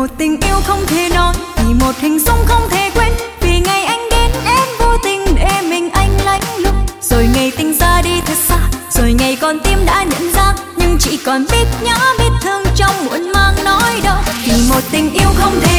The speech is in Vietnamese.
một tình yêu không thể nói, vì một hình dung không thể quên, vì ngày anh đến em vô tình để mình anh lánh lùng. Rồi ngày tình ra đi thật xa, rồi ngày con tim đã nhận ra, nhưng chỉ còn biết nhớ biết thương trong muộn mang nói đâu. Vì một tình yêu không thể